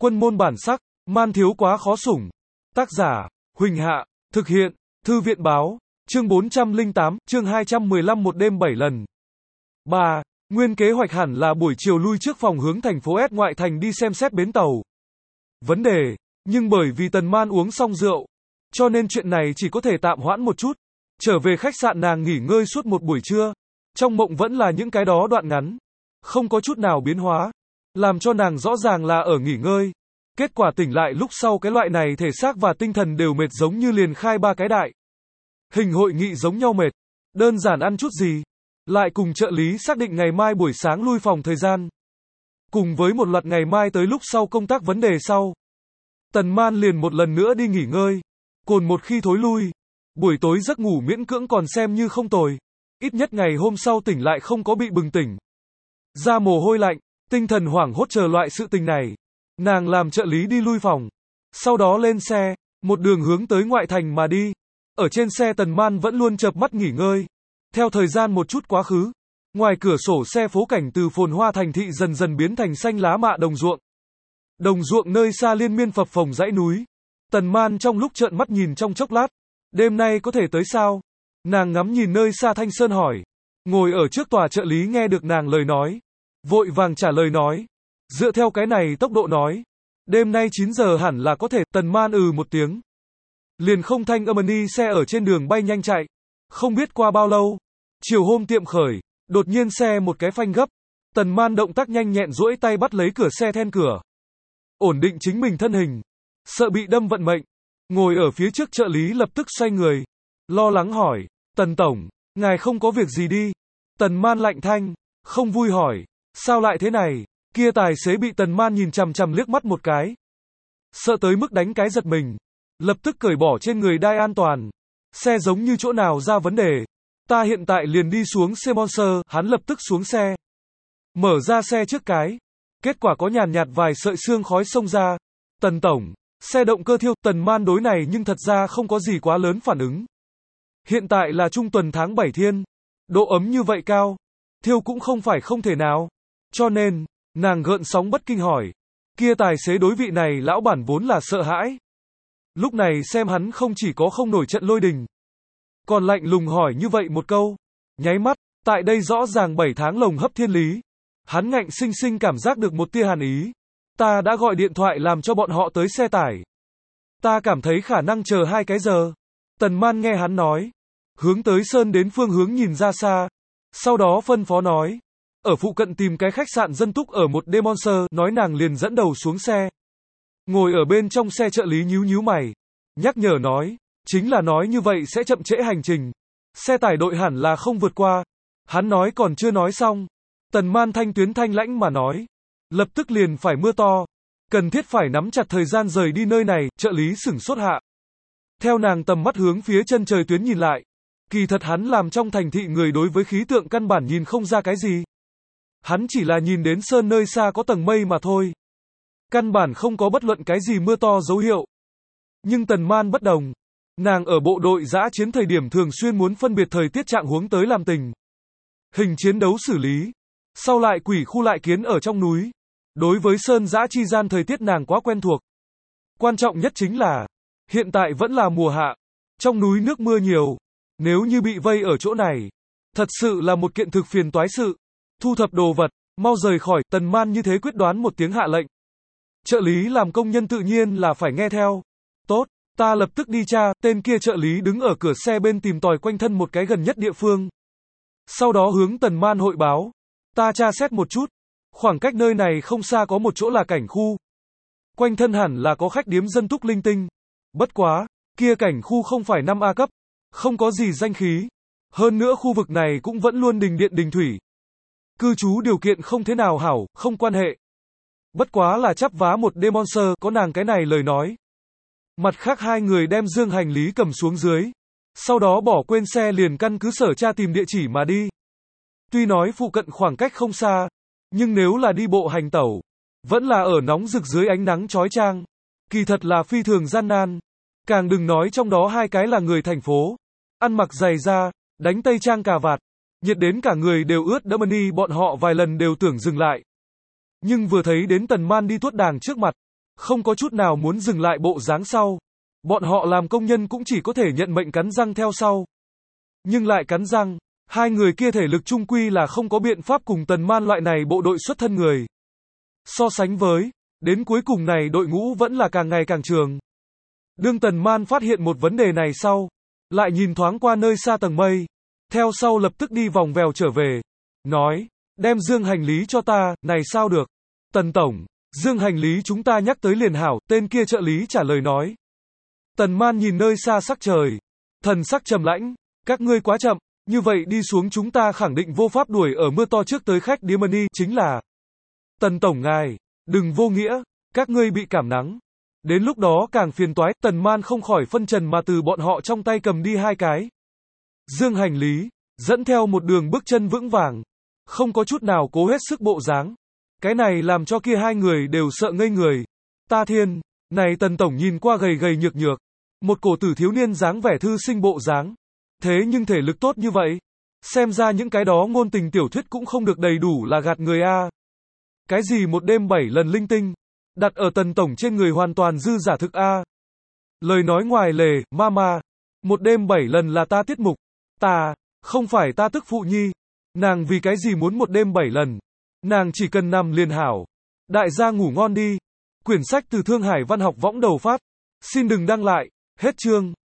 Quân môn bản sắc, man thiếu quá khó sủng. Tác giả, Huỳnh Hạ, thực hiện, Thư viện báo, chương 408, chương 215 một đêm 7 lần. 3. Nguyên kế hoạch hẳn là buổi chiều lui trước phòng hướng thành phố S ngoại thành đi xem xét bến tàu. Vấn đề, nhưng bởi vì Tần Man uống xong rượu, cho nên chuyện này chỉ có thể tạm hoãn một chút. Trở về khách sạn nàng nghỉ ngơi suốt một buổi trưa. Trong mộng vẫn là những cái đó đoạn ngắn, không có chút nào biến hóa, làm cho nàng rõ ràng là ở nghỉ ngơi. Kết quả tỉnh lại lúc sau cái loại này thể xác và tinh thần đều mệt giống như liền khai ba cái đại. Hình hội nghị giống nhau mệt, đơn giản ăn chút gì, lại cùng trợ lý xác định ngày mai buổi sáng lui phòng thời gian. Cùng với một loạt ngày mai tới lúc sau công tác vấn đề sau. Tần Man liền một lần nữa đi nghỉ ngơi, cồn một khi thối lui. Buổi tối giấc ngủ miễn cưỡng còn xem như không tồi. Ít nhất ngày hôm sau tỉnh lại không có bị bừng tỉnh. Ra mồ hôi lạnh, tinh thần hoảng hốt chờ loại sự tình này. Nàng làm trợ lý đi lui phòng. Sau đó lên xe, một đường hướng tới ngoại thành mà đi. Ở trên xe Tần Man vẫn luôn chợp mắt nghỉ ngơi. Theo thời gian một chút quá khứ, ngoài cửa sổ xe phố cảnh từ phồn hoa thành thị dần dần biến thành xanh lá mạ đồng ruộng. Đồng ruộng nơi xa liên miên phập phồng dãy núi. Tần Man trong lúc trợn mắt nhìn trong chốc lát. Đêm nay có thể tới sao? Nàng ngắm nhìn nơi xa Thanh Sơn hỏi. Ngồi ở trước tòa trợ lý nghe được nàng lời nói. Vội vàng trả lời nói. Dựa theo cái này tốc độ nói. Đêm nay 9 giờ hẳn là có thể. Tần Man một tiếng. Liền không thanh âm đi xe ở trên đường bay nhanh chạy. Không biết qua bao lâu. Chiều hôm tiệm khởi. Đột nhiên xe một cái phanh gấp. Tần Man động tác nhanh nhẹn duỗi tay bắt lấy cửa xe then cửa. Ổn định chính mình thân hình. Sợ bị đâm vận mệnh. Ngồi ở phía trước trợ lý lập tức xoay người. Lo lắng hỏi. Tần Tổng, ngài không có việc gì đi. Tần Man lạnh thanh. Không vui hỏi. Sao lại thế này? Kia tài xế bị Tần Man nhìn chằm chằm liếc mắt một cái. Sợ tới mức đánh cái giật mình. Lập tức cởi bỏ trên người đai an toàn. Xe giống như chỗ nào ra vấn đề. Ta hiện tại liền đi xuống xe Monster. Hắn lập tức xuống xe. Mở ra xe trước cái. Kết quả có nhàn nhạt vài sợi xương khói xông ra. Tần Tổng, xe động cơ thiêu. Tần Man đối này nhưng thật ra không có gì quá lớn phản ứng. Hiện tại là trung tuần tháng 7 thiên. Độ ấm như vậy cao. Thiêu cũng không phải không thể nào. Cho nên, nàng gợn sóng bất kinh hỏi. Kia tài xế đối vị này lão bản vốn là sợ hãi. Lúc này xem hắn không chỉ có không nổi trận lôi đình. Còn lạnh lùng hỏi như vậy một câu. Nháy mắt, tại đây rõ ràng 7 tháng lồng hấp thiên lý. Hắn ngạnh sinh sinh cảm giác được một tia hàn ý. Ta đã gọi điện thoại làm cho bọn họ tới xe tải. Ta cảm thấy khả năng chờ 2 cái giờ. Tần Man nghe hắn nói. Hướng tới sơn đến phương hướng nhìn ra xa. Sau đó phân phó nói. Ở phụ cận tìm cái khách sạn dân túc ở một đêm Monster. Nói nàng liền dẫn đầu xuống xe. Ngồi ở bên trong xe trợ lý nhíu nhíu mày. Nhắc nhở nói. Chính là nói như vậy sẽ chậm trễ hành trình. Xe tải đội hẳn là không vượt qua. Hắn nói còn chưa nói xong. Tần Man thanh tuyến thanh lãnh mà nói. Lập tức liền phải mưa to. Cần thiết phải nắm chặt thời gian rời đi nơi này. Trợ lý sửng sốt hạ. Theo nàng tầm mắt hướng phía chân trời tuyến nhìn lại. Kỳ thật hắn làm trong thành thị người đối với khí tượng căn bản nhìn không ra cái gì. Hắn chỉ là nhìn đến sơn nơi xa có tầng mây mà thôi. Căn bản không có bất luận cái gì mưa to dấu hiệu. Nhưng Tần Man bất đồng. Nàng ở bộ đội dã chiến thời điểm thường xuyên muốn phân biệt thời tiết trạng huống tới làm tình. Hình chiến đấu xử lý. Sau lại quỷ khu lại kiến ở trong núi. Đối với sơn dã chi gian thời tiết nàng quá quen thuộc. Quan trọng nhất chính là, hiện tại vẫn là mùa hạ. Trong núi nước mưa nhiều. Nếu như bị vây ở chỗ này, thật sự là một kiện thực phiền toái sự. Thu thập đồ vật, mau rời khỏi. Tần Man như thế quyết đoán một tiếng hạ lệnh. Trợ lý làm công nhân tự nhiên là phải nghe theo. Tốt, ta lập tức đi tra. Tên kia trợ lý đứng ở cửa xe bên tìm tòi quanh thân một cái gần nhất địa phương. Sau đó hướng Tần Man hội báo. Ta tra xét một chút. Khoảng cách nơi này không xa có một chỗ là cảnh khu. Quanh thân hẳn là có khách điếm dân túc linh tinh. Bất quá, kia cảnh khu không phải 5A cấp. Không có gì danh khí. Hơn nữa khu vực này cũng vẫn luôn đình điện đình thủy. Cư trú điều kiện không thế nào hảo, không quan hệ. Bất quá là chắp vá một đêm Monster, có nàng cái này lời nói. Mặt khác hai người đem dương hành lý cầm xuống dưới. Sau đó bỏ quên xe liền căn cứ sở tra tìm địa chỉ mà đi. Tuy nói phụ cận khoảng cách không xa, nhưng nếu là đi bộ hành tẩu, vẫn là ở nóng rực dưới ánh nắng chói chang. Kỳ thật là phi thường gian nan. Càng đừng nói trong đó hai cái là người thành phố. Ăn mặc giày da, đánh tây trang cà vạt. Nhiệt đến cả người đều ướt đẫm đi bọn họ vài lần đều tưởng dừng lại. Nhưng vừa thấy đến Tần Man đi tuốt đàng trước mặt, không có chút nào muốn dừng lại bộ dáng sau. Bọn họ làm công nhân cũng chỉ có thể nhận mệnh cắn răng theo sau. Nhưng lại cắn răng, hai người kia thể lực chung quy là không có biện pháp cùng Tần Man loại này bộ đội xuất thân người. So sánh với, đến cuối cùng này đội ngũ vẫn là càng ngày càng trường. Đương Tần Man phát hiện một vấn đề này sau, lại nhìn thoáng qua nơi xa tầng mây, theo sau lập tức đi vòng vèo trở về, nói, đem dương hành lý cho ta, này sao được? Tần Tổng, dương hành lý chúng ta nhắc tới liền hảo, tên kia trợ lý trả lời nói. Tần Man nhìn nơi xa sắc trời, thần sắc trầm lãnh, các ngươi quá chậm, như vậy đi xuống chúng ta khẳng định vô pháp đuổi ở mưa to trước tới khách Diamond chính là. Tần Tổng ngài, đừng vô nghĩa, các ngươi bị cảm nắng. Đến lúc đó càng phiền toái, Tần Man không khỏi phân trần mà từ bọn họ trong tay cầm đi hai cái dương hành lý, dẫn theo một đường bước chân vững vàng, không có chút nào cố hết sức bộ dáng. Cái này làm cho kia hai người đều sợ ngây người. Ta thiên, này Tần Tổng nhìn qua gầy gầy nhược nhược, một cổ tử thiếu niên dáng vẻ thư sinh bộ dáng. Thế nhưng thể lực tốt như vậy, xem ra những cái đó ngôn tình tiểu thuyết cũng không được đầy đủ là gạt người a. Cái gì một đêm 7 lần linh tinh, đặt ở Tần Tổng trên người hoàn toàn dư giả thực a. Lời nói ngoài lề, mama, một đêm 7 lần là ta tiết mục, ta, không phải ta tức phụ nhi, nàng vì cái gì muốn một đêm 7 lần, nàng chỉ cần nằm liền hảo. Đại gia ngủ ngon đi. Quyển sách từ Thương Hải Văn học võng đầu phát. Xin đừng đăng lại, hết chương.